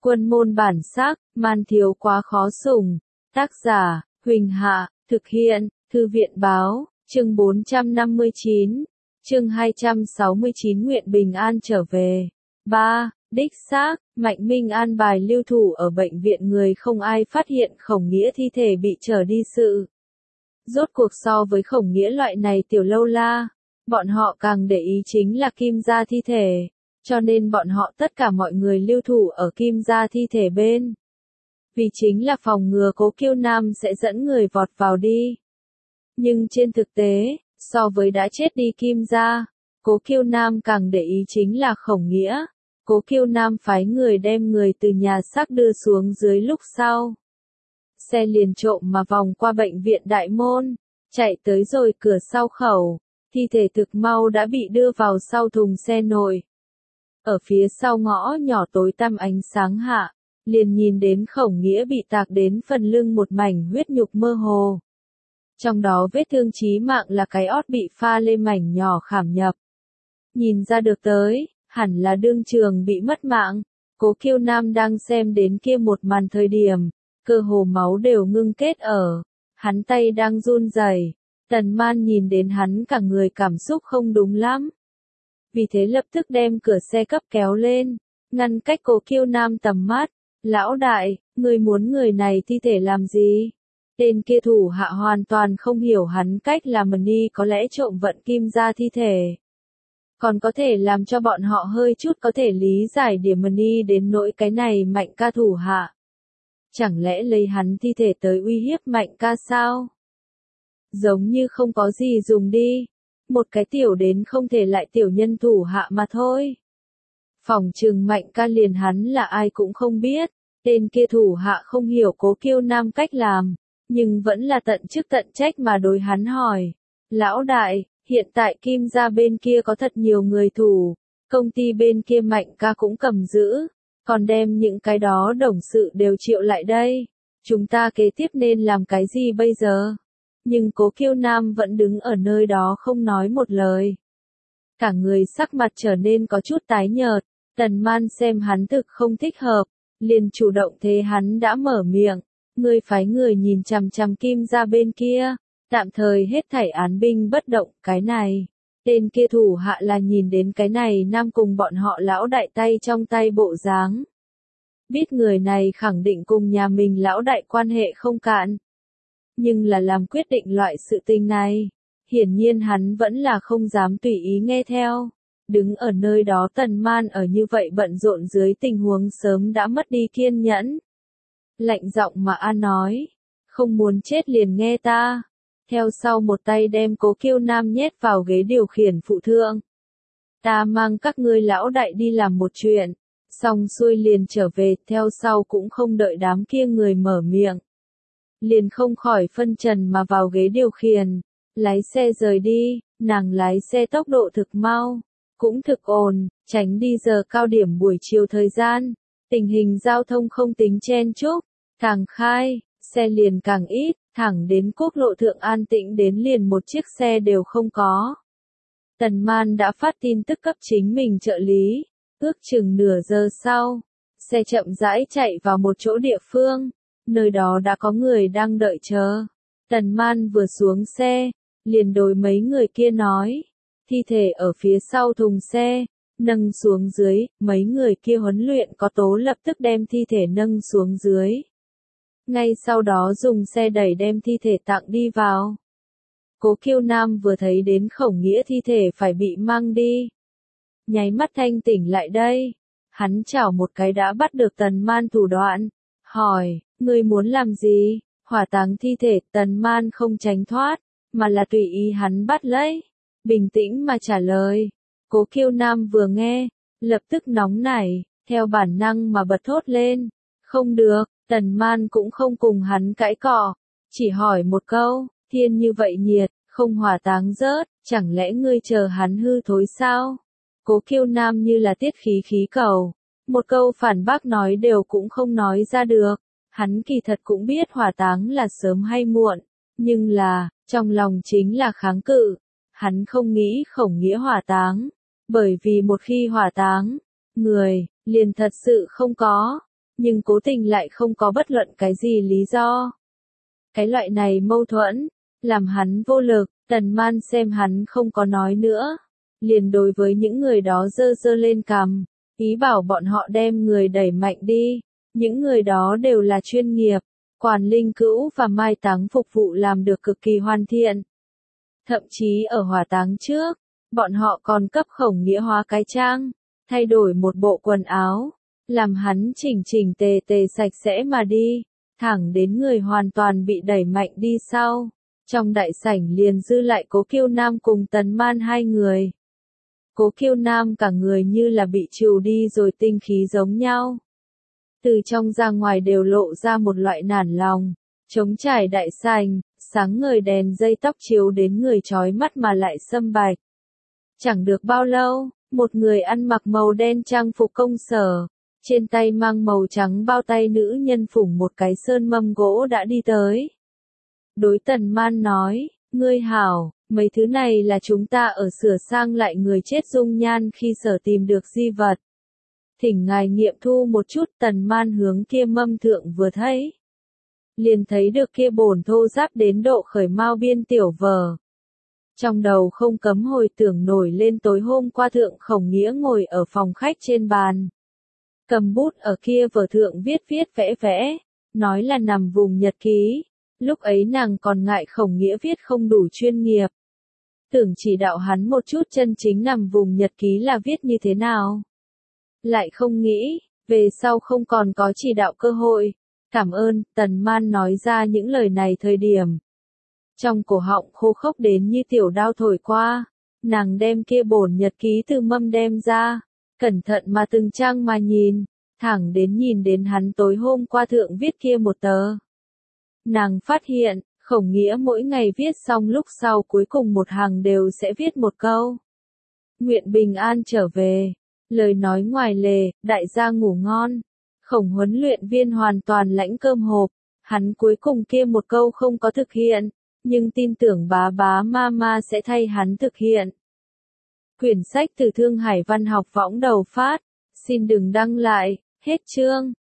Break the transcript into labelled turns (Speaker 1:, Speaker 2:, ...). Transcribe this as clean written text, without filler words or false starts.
Speaker 1: Quân môn bản sắc, man thiếu quá khó sủng. Tác giả, Huỳnh Hạ, thực hiện, Thư viện báo, chương 459, chương 269 nguyện bình an trở về. 3. Đích xác, Mạnh Minh an bài lưu thủ ở bệnh viện người không ai phát hiện Khổng Nghĩa thi thể bị trở đi sự. Rốt cuộc so với Khổng Nghĩa loại này tiểu lâu la, bọn họ càng để ý chính là Kim gia thi thể, cho nên bọn họ tất cả mọi người lưu thủ ở Kim gia thi thể bên. Vì chính là phòng ngừa Cố Kiêu Nam sẽ dẫn người vọt vào đi. Nhưng trên thực tế, so với đã chết đi Kim gia, Cố Kiêu Nam càng để ý chính là Khổng Nghĩa. Cố Kiêu Nam phái người đem người từ nhà xác đưa xuống dưới lúc sau. Xe liền trộm mà vòng qua bệnh viện Đại Môn, chạy tới rồi cửa sau khẩu, thi thể thực mau đã bị đưa vào sau thùng xe nội. Ở phía sau ngõ nhỏ tối tăm ánh sáng hạ, liền nhìn đến Khổng Nghĩa bị tạc đến phần lưng một mảnh huyết nhục mơ hồ. Trong đó vết thương chí mạng là cái ót bị pha lê mảnh nhỏ khảm nhập. Nhìn ra được tới, hẳn là đương trường bị mất mạng. Cố Kiêu Nam đang xem đến kia một màn thời điểm, cơ hồ máu đều ngưng kết ở. Hắn tay đang run rẩy. Tần Man nhìn đến hắn cả người cảm xúc không đúng lắm. Vì thế lập tức đem cửa xe cấp kéo lên, ngăn cách Cố Kiêu Nam tầm mắt. Lão đại, người muốn người này thi thể làm gì? Tên kia thủ hạ hoàn toàn không hiểu hắn cách làm Mani có lẽ trộm vận Kim gia thi thể. Còn có thể làm cho bọn họ hơi chút có thể lý giải điểm Mani đến nỗi cái này Mạnh ca thủ hạ. Chẳng lẽ lấy hắn thi thể tới uy hiếp Mạnh ca sao? Giống như không có gì dùng đi. Một cái tiểu đến không thể lại tiểu nhân thủ hạ mà thôi. Phỏng chừng Mạnh ca liền hắn là ai cũng không biết. Tên kia thủ hạ không hiểu Cố Kiêu Nam cách làm, nhưng vẫn là tận chức tận trách mà đối hắn hỏi. Lão đại, hiện tại Kim gia bên kia có thật nhiều người thủ, công ty bên kia Mạnh ca cũng cầm giữ, còn đem những cái đó đồng sự đều triệu lại đây. Chúng ta kế tiếp nên làm cái gì bây giờ? Nhưng Cố Kiêu Nam vẫn đứng ở nơi đó không nói một lời. Cả người sắc mặt trở nên có chút tái nhợt, Tần Man xem hắn thực không thích hợp, liền chủ động thế hắn đã mở miệng. Ngươi phái người nhìn chằm chằm Kim gia bên kia, tạm thời hết thảy án binh bất động. Cái này, tên kia thủ hạ là nhìn đến cái này nam cùng bọn họ lão đại tay trong tay bộ dáng. Biết người này khẳng định cùng nhà mình lão đại quan hệ không cạn. Nhưng là làm quyết định loại sự tình này, hiển nhiên hắn vẫn là không dám tùy ý nghe theo. Đứng ở nơi đó Tần Man ở như vậy bận rộn dưới tình huống sớm đã mất đi kiên nhẫn. Lạnh giọng mà an nói, không muốn chết liền nghe ta. Theo sau một tay đem Cố Kiêu Nam nhét vào ghế điều khiển phụ thượng. Ta mang các ngươi lão đại đi làm một chuyện, xong xuôi liền trở về, theo sau cũng không đợi đám kia người mở miệng. Liền không khỏi phân trần mà vào ghế điều khiển, lái xe rời đi. Nàng lái xe tốc độ thực mau, cũng thực ổn, tránh đi giờ cao điểm buổi chiều thời gian. Tình hình giao thông không tính chen chúc, càng khai, xe liền càng ít, thẳng đến quốc lộ thượng an tĩnh đến liền một chiếc xe đều không có. Tần Man đã phát tin tức cấp chính mình trợ lý, ước chừng nửa giờ sau, xe chậm rãi chạy vào một chỗ địa phương, nơi đó đã có người đang đợi chờ. Tần Man vừa xuống xe, liền đối mấy người kia nói, thi thể ở phía sau thùng xe. Nâng xuống dưới, mấy người kia huấn luyện có tố lập tức đem thi thể nâng xuống dưới. Ngay sau đó dùng xe đẩy đem thi thể tặng đi vào. Cố Kiêu Nam vừa thấy đến Khổng Nghĩa thi thể phải bị mang đi. Nháy mắt thanh tỉnh lại đây. Hắn chảo một cái đã bắt được Tần Man thủ đoạn. Hỏi, ngươi muốn làm gì? Hỏa táng thi thể. Tần Man không tránh thoát, mà là tùy ý hắn bắt lấy. Bình tĩnh mà trả lời. Cố Kiêu Nam vừa nghe, lập tức nóng nảy, theo bản năng mà bật thốt lên. Không được, Tần Man cũng không cùng hắn cãi cọ, chỉ hỏi một câu, thiên như vậy nhiệt, không hỏa táng rớt, chẳng lẽ ngươi chờ hắn hư thối sao? Cố Kiêu Nam như là tiết khí cầu, một câu phản bác nói đều cũng không nói ra được. Hắn kỳ thật cũng biết hỏa táng là sớm hay muộn, nhưng là, trong lòng chính là kháng cự. Hắn không nghĩ Khổng Nghĩa hỏa táng. Bởi vì một khi hỏa táng, người, liền thật sự không có. nhưng cố tình lại không có bất luận cái gì lý do. Cái loại này mâu thuẫn, làm hắn vô lực, Tần Man xem hắn không có nói nữa. Liền đối với những người đó giơ giơ lên cằm, ý bảo bọn họ đem người đẩy mạnh đi. Những người đó đều là chuyên nghiệp, quản linh cữu và mai táng phục vụ làm được cực kỳ hoàn thiện. Thậm chí ở hỏa táng trước, bọn họ còn cấp Khổng Nghĩa hóa cái trang, thay đổi một bộ quần áo, làm hắn chỉnh chỉnh tề tề sạch sẽ mà đi, thẳng đến người hoàn toàn bị đẩy mạnh đi sau. Trong đại sảnh liền dư lại Cố Kiêu Nam cùng Tần Man hai người. Cố Kiêu Nam cả người như là bị trừ đi rồi tinh khí giống nhau. Từ trong ra ngoài đều lộ ra một loại nản lòng, trống trải đại sảnh, sáng ngời đèn dây tóc chiếu đến người chói mắt mà lại sâm bạch. Chẳng được bao lâu, một người ăn mặc màu đen trang phục công sở, trên tay mang màu trắng bao tay nữ nhân phủng một cái sơn mâm gỗ đã đi tới. Đối Tần Man nói, ngươi hảo, mấy thứ này là chúng ta ở sửa sang lại người chết dung nhan khi sở tìm được di vật. Thỉnh ngài nghiệm thu một chút. Tần Man hướng kia mâm thượng vừa thấy. Liền thấy được kia bồn thô ráp đến độ khởi mao biên tiểu vở. Trong đầu không cấm hồi tưởng nổi lên tối hôm qua Thượng Khổng Nghĩa ngồi ở phòng khách trên bàn. Cầm bút ở kia vở thượng viết vẽ vẽ, nói là nằm vùng nhật ký. Lúc ấy nàng còn ngại Khổng Nghĩa viết không đủ chuyên nghiệp. Tưởng chỉ đạo hắn một chút chân chính nằm vùng nhật ký là viết như thế nào. Lại không nghĩ, về sau không còn có chỉ đạo cơ hội. Cảm ơn. Tần Man nói ra những lời này thời điểm. Trong cổ họng khô khốc đến như tiểu đao thổi qua. Nàng đem kia bổn nhật ký từ mâm đem ra. Cẩn thận mà từng trang mà nhìn. Thẳng đến nhìn đến hắn tối hôm qua thượng viết kia một tờ. Nàng phát hiện, Khổng Nghĩa mỗi ngày viết xong lúc sau cuối cùng một hàng đều sẽ viết một câu. Nguyện bình an trở về. Lời nói ngoài lề, đại gia ngủ ngon. Khổng huấn luyện viên hoàn toàn lãnh cơm hộp. Hắn cuối cùng kia một câu không có thực hiện, nhưng tin tưởng bá bá mama sẽ thay hắn thực hiện. Quyển sách từ Thương Hải Văn học võng đầu phát. Xin đừng đăng lại. Hết chương.